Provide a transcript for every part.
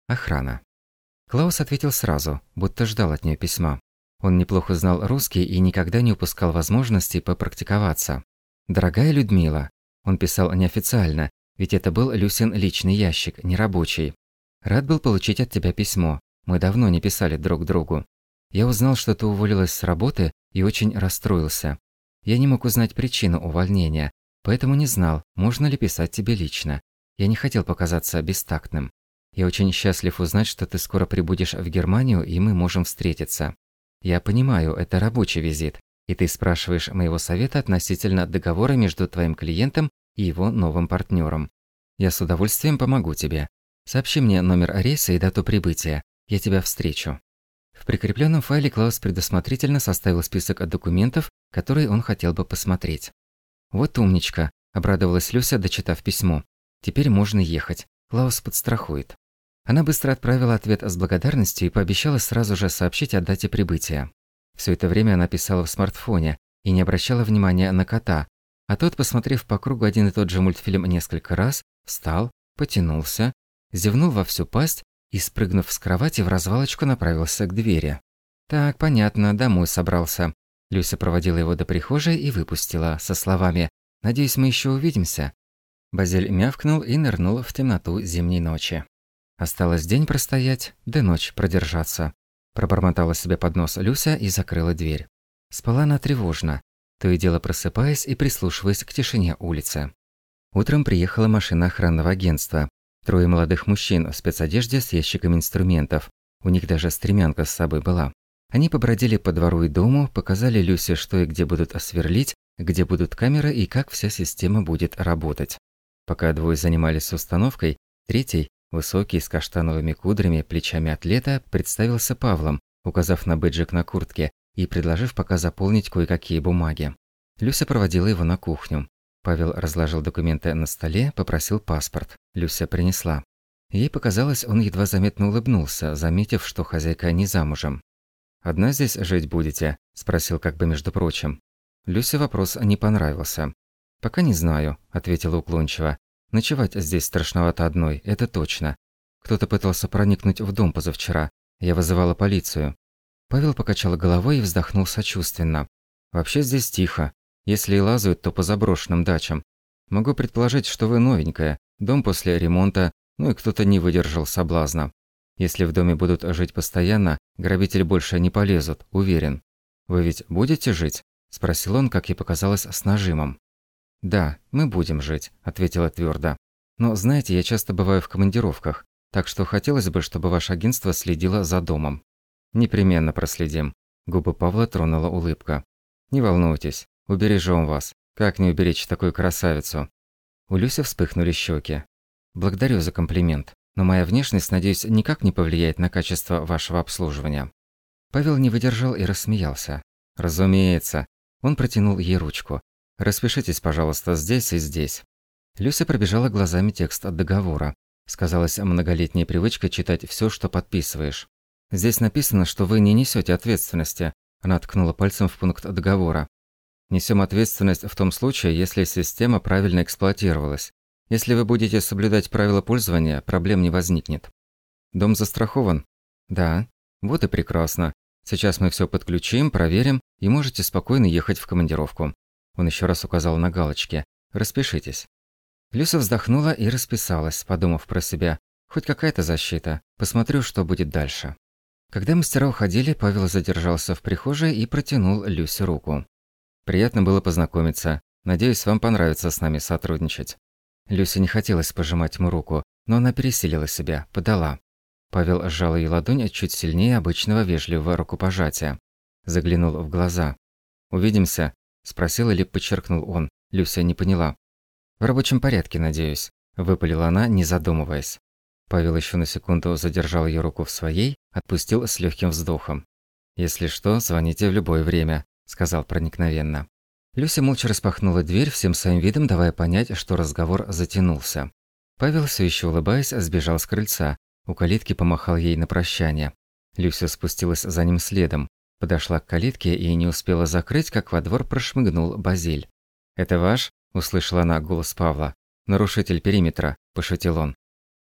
Охрана. Клаус ответил сразу, будто ждал от нее письма. Он неплохо знал русский и никогда не упускал возможности попрактиковаться. «Дорогая Людмила», он писал неофициально, ведь это был Люсин личный ящик, не рабочий. «Рад был получить от тебя письмо. Мы давно не писали друг другу. Я узнал, что ты уволилась с работы и очень расстроился. Я не мог узнать причину увольнения, поэтому не знал, можно ли писать тебе лично. Я не хотел показаться бестактным. Я очень счастлив узнать, что ты скоро прибудешь в Германию, и мы можем встретиться. Я понимаю, это рабочий визит, и ты спрашиваешь моего совета относительно договора между твоим клиентом и его новым партнером. Я с удовольствием помогу тебе. Сообщи мне номер рейса и дату прибытия. Я тебя встречу». В прикрепленном файле Клаус предусмотрительно составил список документов, которые он хотел бы посмотреть. «Вот умничка», – обрадовалась Люся, дочитав письмо. «Теперь можно ехать. Клаус подстрахует». Она быстро отправила ответ с благодарностью и пообещала сразу же сообщить о дате прибытия. Все это время она писала в смартфоне и не обращала внимания на кота, а тот, посмотрев по кругу один и тот же мультфильм несколько раз, встал, потянулся, зевнул во всю пасть и, спрыгнув с кровати, вразвалочку направился к двери. «Так, понятно, домой собрался». Люся проводила его до прихожей и выпустила, со словами «Надеюсь, мы еще увидимся». Базиль мявкнул и нырнул в темноту зимней ночи. «Осталось день простоять, да ночь продержаться», – пробормотала себе под нос Люся и закрыла дверь. Спала она тревожно, то и дело просыпаясь и прислушиваясь к тишине улицы. Утром приехала машина охранного агентства. 3 молодых мужчин в спецодежде с ящиками инструментов. У них даже стремянка с собой была. Они побродили по двору и дому, показали Люсе, что и где будут сверлить, где будут камеры и как вся система будет работать. Пока двое занимались установкой, третий, высокий, с каштановыми кудрями, плечами атлета, представился Павлом, указав на бэджик на куртке и предложив пока заполнить кое-какие бумаги. Люся проводила его на кухню. Павел разложил документы на столе, попросил паспорт. Люся принесла. Ей показалось, он едва заметно улыбнулся, заметив, что хозяйка не замужем. «Одна здесь жить будете?» – спросил как бы между прочим. Люсе вопрос не понравился. «Пока не знаю», – ответила уклончиво. «Ночевать здесь страшновато одной, это точно. Кто-то пытался проникнуть в дом позавчера. Я вызывала полицию». Павел покачал головой и вздохнул сочувственно. «Вообще здесь тихо. Если и лазают, то по заброшенным дачам. Могу предположить, что вы новенькая, дом после ремонта, ну и кто-то не выдержал соблазна. Если в доме будут жить постоянно, грабители больше не полезут, уверен. Вы ведь будете жить?» – спросил он, как ей показалось, с нажимом. «Да, мы будем жить», – ответила твердо. «Но, знаете, я часто бываю в командировках, так что хотелось бы, чтобы ваше агентство следило за домом». «Непременно проследим», – губы Павла тронула улыбка. «Не волнуйтесь, убережем вас. Как не уберечь такую красавицу?» У Люси вспыхнули щеки. «Благодарю за комплимент, но моя внешность, надеюсь, никак не повлияет на качество вашего обслуживания». Павел не выдержал и рассмеялся. «Разумеется». Он протянул ей ручку. «Распишитесь, пожалуйста, здесь и здесь». Люся пробежала глазами текст от договора. Сказалась многолетняя привычка читать все, что подписываешь. «Здесь написано, что вы не несете ответственности», – она ткнула пальцем в пункт договора. «Несем ответственность в том случае, если система правильно эксплуатировалась. Если вы будете соблюдать правила пользования, проблем не возникнет». «Дом застрахован?» «Да». «Вот и прекрасно. Сейчас мы все подключим, проверим, и можете спокойно ехать в командировку». Он еще раз указал на галочки. «Распишитесь». Люся вздохнула и расписалась, подумав про себя. «Хоть какая-то защита. Посмотрю, что будет дальше». Когда мастера уходили, Павел задержался в прихожей и протянул Люсе руку. «Приятно было познакомиться. Надеюсь, вам понравится с нами сотрудничать». Люсе не хотелось пожимать ему руку, но она пересилила себя, подала. Павел сжал ей ладонь чуть сильнее обычного вежливого рукопожатия. Заглянул в глаза. «Увидимся?» – спросил или подчеркнул он. Люся не поняла. «В рабочем порядке, надеюсь», – выпалила она, не задумываясь. Павел еще на секунду задержал ее руку в своей, отпустил с легким вздохом. «Если что, звоните в любое время», – сказал проникновенно. Люся молча распахнула дверь, всем своим видом давая понять, что разговор затянулся. Павел, все еще улыбаясь, сбежал с крыльца. У калитки помахал ей на прощание. Люся спустилась за ним следом. Подошла к калитке и не успела закрыть, как во двор прошмыгнул Базиль. «Это ваш?» – услышала она голос Павла. «Нарушитель периметра», – пошутил он.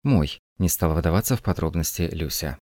Мой, не стала вдаваться в подробности Люся.